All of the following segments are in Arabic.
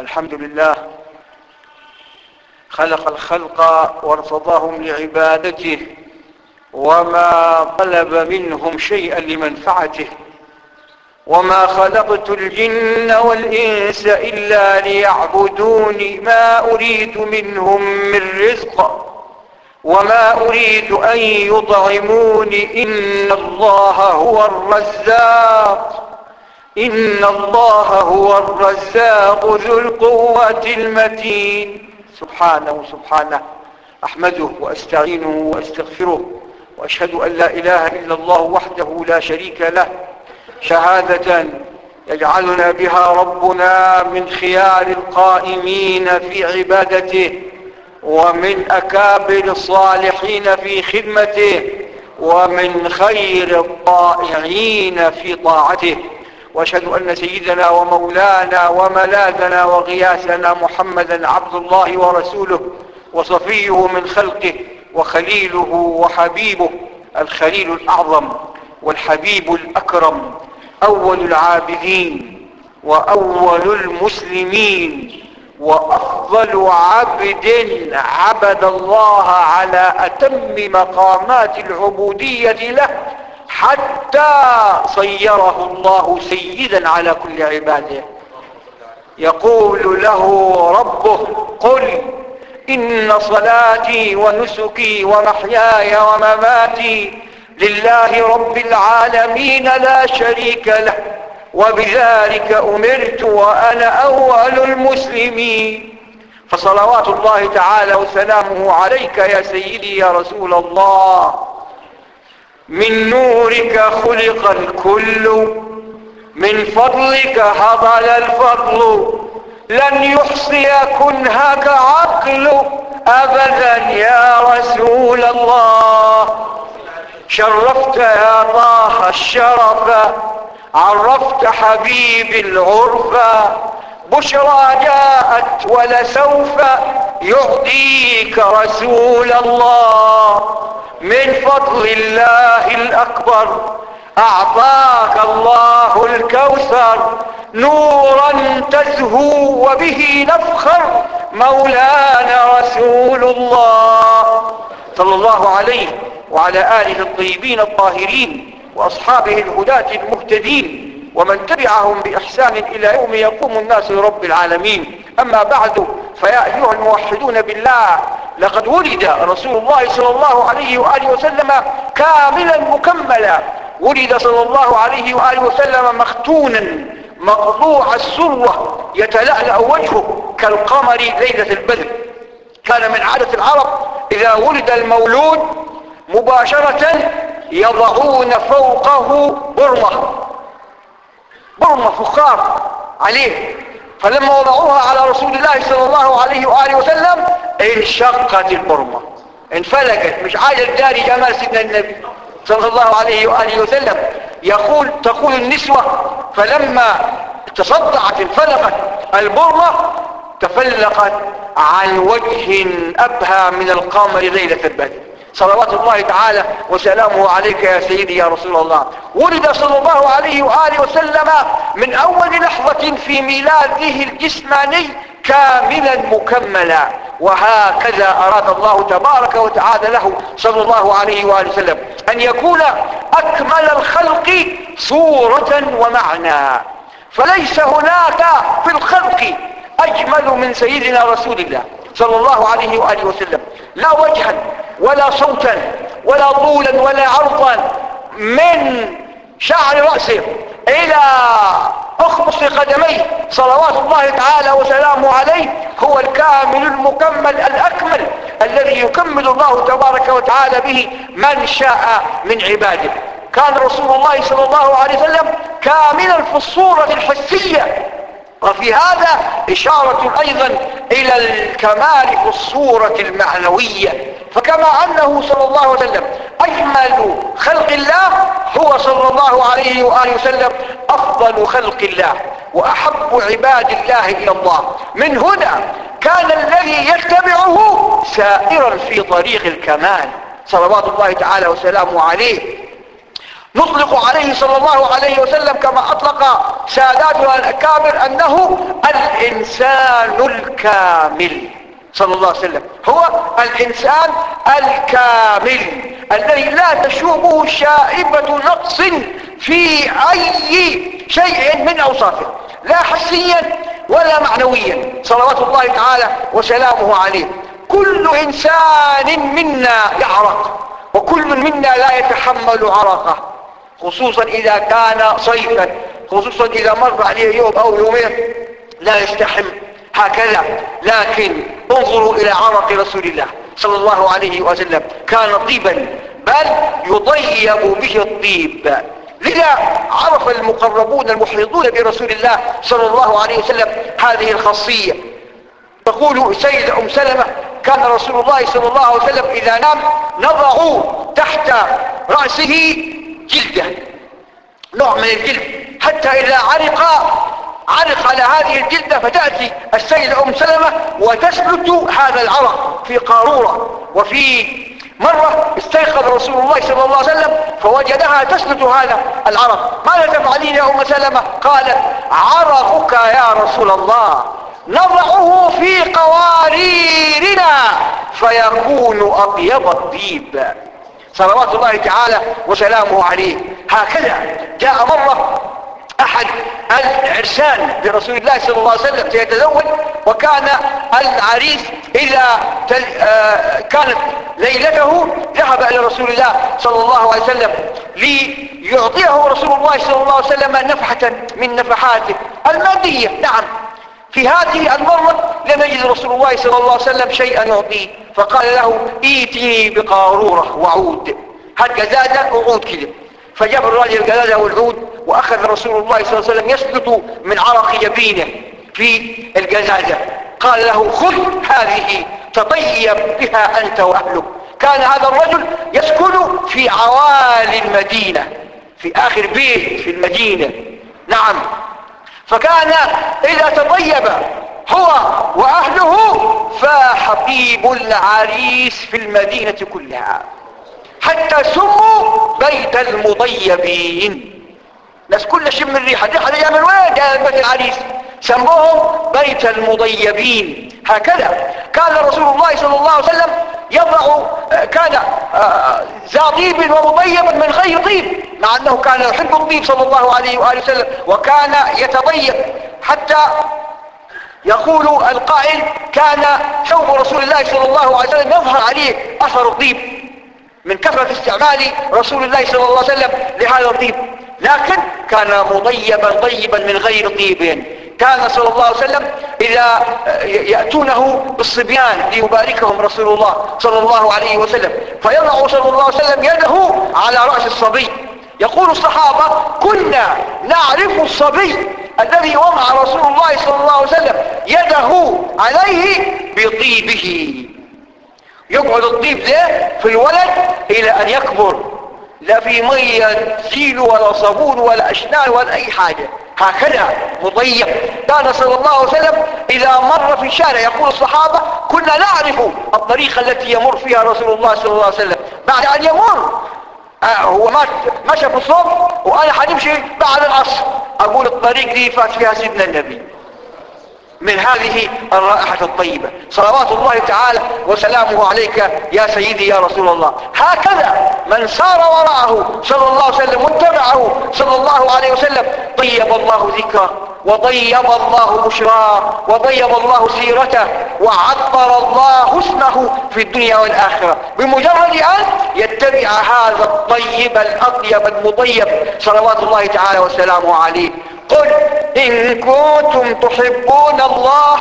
الحمد لله خلق الخلق وارتضاهم لعبادته وما طلب منهم شيئا لمنفعته وما خلقت الجن والإنس إلا ليعبدوني ما أريد منهم من رزق وما أريد أن يطعموني إن الله هو الرزاق ذو القوة المتين. سبحانه أحمده وأستعينه وأستغفره وأشهد أن لا إله إلا الله وحده لا شريك له شهادة يجعلنا بها ربنا من خيار القائمين في عبادته ومن أكابر الصالحين في خدمته ومن خير الطائعين في طاعته، وأشهد أن سيدنا ومولانا وملاذنا وغياثنا محمدا عبد الله ورسوله وصفيه من خلقه وخليله وحبيبه، الخليل الأعظم والحبيب الأكرم، أول العابدين وأول المسلمين وأفضل عبد عبد الله على أتم مقامات العبودية له حتى صيره الله سيدا على كل عباده. يقول له ربه: قل إن صلاتي ونسكي ومحياي ومماتي لله رب العالمين لا شريك له وبذلك أمرت وأنا أول المسلمين. فصلوات الله تعالى وسلامه عليك يا سيدي يا رسول الله. من نورك خلق الكل، من فضلك هطل الفضل، لن يحصي كنهك عقل أبدا يا رسول الله. شرفت يا طه الشرف، عرفت حبيب العرف، بشرى جاءت ولسوف يعطيك رسول الله. من فضل الله الأكبر أعطاك الله الكوثر، نورا تزهو وبه نفخر مولانا رسول الله صلى الله عليه وعلى آله الطيبين الطاهرين وأصحابه الهداة المهتدين ومن تبعهم بإحسان إلى يوم يقوم الناس لرب العالمين. أما بعد، فيا أيها الموحدون بالله، لقد ولد رسول الله صلى الله عليه وآله وسلم كاملا مكملا، ولد صلى الله عليه وآله وسلم مختونا مقطوع السروة يتلألأ وجهه كالقمر ليلة البدر. كان من عادة العرب إذا ولد المولود مباشرة يضعون فوقه برمة فخار عليه، فلما وضعوها على رسول الله صلى الله عليه وآله وسلم انشقت البرمة، انفلقت، مش عاجل داري جمال سيدنا النبي صلى الله عليه وآله وسلم. تقول النسوة: فلما تصدعت انفلقت البرمة تفلقت عن وجه أبهى من القمر ليلة البدر. صلوات الله تعالى وسلامه عليك يا سيدي يا رسول الله. ولد صلى الله عليه وآله وسلم من أول لحظة في ميلاده الجسماني كاملا مكملا، وهكذا أراد الله تبارك وتعالى له صلى الله عليه وآله وسلم أن يكون أكمل الخلق صورة ومعنى، فليس هناك في الخلق أجمل من سيدنا رسول الله صلى الله عليه وآله وسلم، لا وجها ولا صوتا ولا طولا ولا عرضا، من شعر رأسه إلى أخمص قدميه صلوات الله تعالى وسلامه عليه هو الكامل المكمل الأكمل الذي يكمل الله تبارك وتعالى به من شاء من عباده. كان رسول الله صلى الله عليه وسلم كاملا في الصورة الحسية، وفي هذا إشارة أيضا إلى الكمال في الصورة المعنوية، فكما أنه صلى الله عليه وسلم أجمل خلق الله، هو صلى الله عليه وآله وسلم أفضل خلق الله وأحب عباد الله إلى الله. من هنا كان الذي يتبعه سائرا في طريق الكمال صلوات الله تعالى وسلامه عليه. نطلق عليه صلى الله عليه وسلم كما أطلق ساداتنا الأكابر أنه الإنسان الكامل صلى الله عليه وسلم. هو الإنسان الكامل الذي لا تشوبه شائبة نقص في أي شيء من أوصافه، لا حسيا ولا معنويا صلوات الله تعالى وسلامه عليه. كل إنسان منا يعرق، وكل منا لا يتحمل عرقه، خصوصا إذا كان صيفا، خصوصا إذا مر عليه يوم أو يومين لا يستحم هكذا. لكن انظروا إلى عرق رسول الله صلى الله عليه وسلم، كان طيبا بل يطيب به الطيب. لذا عرف المقربون المحيطون برسول الله صلى الله عليه وسلم هذه الخاصية. تقول سيدة أم سلمة: كان رسول الله صلى الله عليه وسلم إذا نام نضع تحت رأسه جلدة، نوع من الجلد، حتى إذا عرق على هذه الجلدة فتأتي السيدة أم سلمة وتسلت هذا العرق في قارورة. وفي مرة استيقظ رسول الله صلى الله عليه وسلم فوجدها تسلت هذا العرق. ماذا تفعلين يا أم سلمة؟ قالت: عرقك يا رسول الله نضعه في قواريرنا فيكون أطيب الطيب، صلوات الله تعالى وسلامه عليه. هكذا جاء مرة أحد العرسان برسول الله صلى الله عليه وسلم سيتزوج، وكان العريس إذا كانت ليلته ذهب إلى رسول الله صلى الله عليه وسلم ليعطيه رسول الله صلى الله عليه وسلم نفحة من نفحاته المادية. نعم، في هذه المرة لم يجد رسول الله صلى الله عليه وسلم شيئا يعطيه، فقال له: ائتني بقارورة وعود، هات جزازة وعود كده. فجاب الراجل الجزازة والعود، وأخذ رسول الله صلى الله عليه وسلم يسلط من عرق جبينه في الجزازة. قال له: خذ هذه تطيب بها أنت وأهلك. كان هذا الرجل يسكن في عوالي المدينة، في آخر بيت في المدينة. نعم، فكان إذا تطيب هو وأهله فاح طيب العريس في المدينة كلها، حتى سموا بيت المطيبين. ناس كل شم الريحة، الريحة دي من وين؟ جاء بيت العريس، سموهم بيت المطيبين. هكذا كان رسول الله صلى الله عليه وسلم يضع، كان ذا طيب ومطيبا من غير طيب، مع أنه كان يحب الطيب صلى الله عليه وآله وسلم، وكان يتطيب حتى يقول القائل: كان ثوب رسول الله صلى الله عليه وسلم يظهر عليه أثر الطيب من كثرة استعمال رسول الله صلى الله عليه وسلم لهذا الطيب، لكن كان مطيبا طيبا من غير طيب. كان صلى الله عليه وسلم إذا يأتونه بالصبيان ليباركهم رسول الله صلى الله عليه وسلم فيضع صلى الله عليه وسلم يده على رأس الصبي. يقول الصحابة: كنا نعرف الصبي الذي وضع رسول الله صلى الله عليه وسلم يده عليه بطيبه. يقعد الطيب ده في الولد إلى أن يكبر، لا في مية تزيل ولا صابون ولا أشنان ولا أي حاجة، هكذا مطيب. كان صلى الله عليه وسلم إذا مر في الشارع، يقول الصحابة: كنا نعرف الطريقة التي يمر فيها رسول الله صلى الله عليه وسلم بعد أن يمر. هو مشى في الصبح وأنا حنمشي بعد العصر، أقول الطريق دي فات فيها سيدنا النبي من هذه الرائحة الطيبة، صلوات الله تعالى وسلامه عليك يا سيدي يا رسول الله. هكذا من سار وراءه صلى الله عليه وسلم واتبعه صلى الله عليه وسلم طيب الله ذكره، وطيب الله بشراه، وطيب الله سيرته، وعطر الله اسمه في الدنيا والآخرة بمجرد أن يتبع هذا الطيب الأطيب المطيب صلوات الله تعالى وسلامه عليه. قل إن كنتم تحبون الله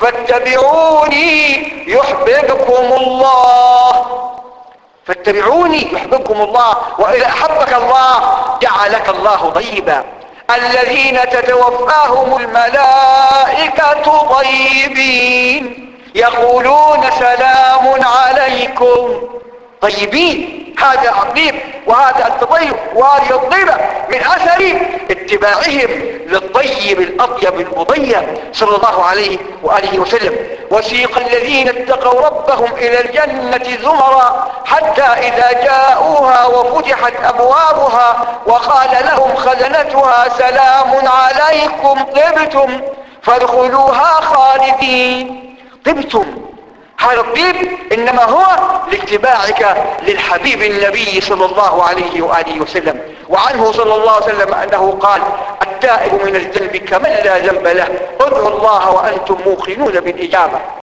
فاتبعوني يحببكم الله، فاتبعوني يحببكم الله، وإذا أحبك الله جعلك الله طيبا. الذين تتوفاهم الملائكة طيبين يقولون سلام عليكم طيبين. هذا الطيب وهذا التطيب وهذه الطيبة من أثر اتباعهم للطيب الأطيب المطيب صلى الله عليه وآله وسلم. وسيق الذين اتقوا ربهم إلى الجنة زمرا حتى إذا جاءوها وفتحت أبوابها وقال لهم خزنتها سلام عليكم طبتم فادخلوها خالدين. طبتم. هذا الطيب إنما هو لاتباعك للحبيب النبي صلى الله عليه وآله وسلم. وعنه صلى الله عليه وسلم أنه قال: التائب من الذنب كمن لا ذنب له، ادعوا الله وأنتم موقنون بالإجابة.